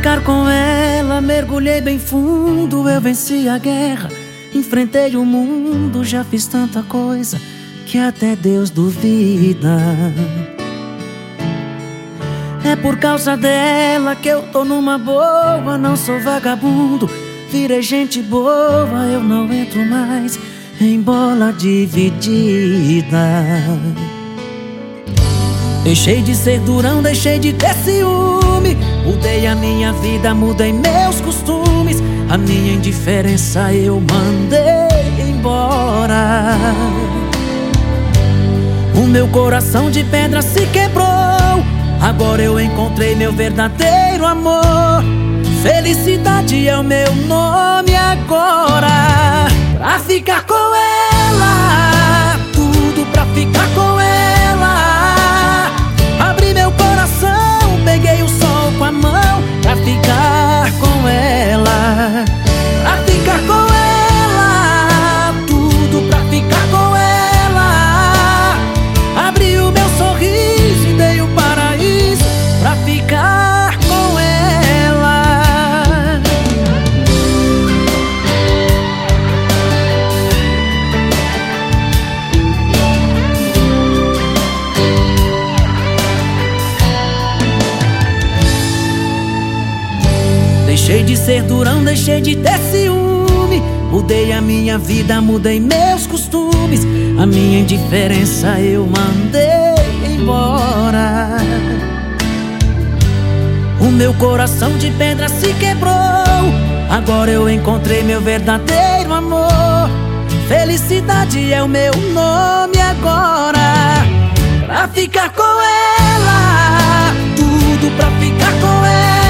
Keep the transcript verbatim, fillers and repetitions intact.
ficar com ela, mergulhei bem fundo. Eu venci a guerra, enfrentei o mundo. Já fiz tanta coisa que até Deus duvida. É por causa dela que eu tô numa boa. Não sou vagabundo, virei gente boa. Eu não entro mais em bola dividida. Deixei de ser durão, deixei de ter ciúme. Mudei a minha vida, mudei meus costumes. A minha indiferença eu mandei embora. O meu coração de pedra se quebrou. Agora eu encontrei meu verdadeiro amor. Felicidade é o meu nome agora. Pra ficar com ela, tudo pra ficar com ela. Abri meu coração, peguei o sol com a mão. Pra ficar com ela, pra ficar com ela, tudo pra ficar com ela. Abri o meu sorriso e dei o paraíso pra ficar com ela. Deixei de ser durão, deixei de ter ciúme. Mudei a minha vida, mudei meus costumes. A minha indiferença eu mandei embora. O meu coração de pedra se quebrou. Agora eu encontrei meu verdadeiro amor. Felicidade é o meu nome agora. Pra ficar com ela, tudo pra ficar com ela.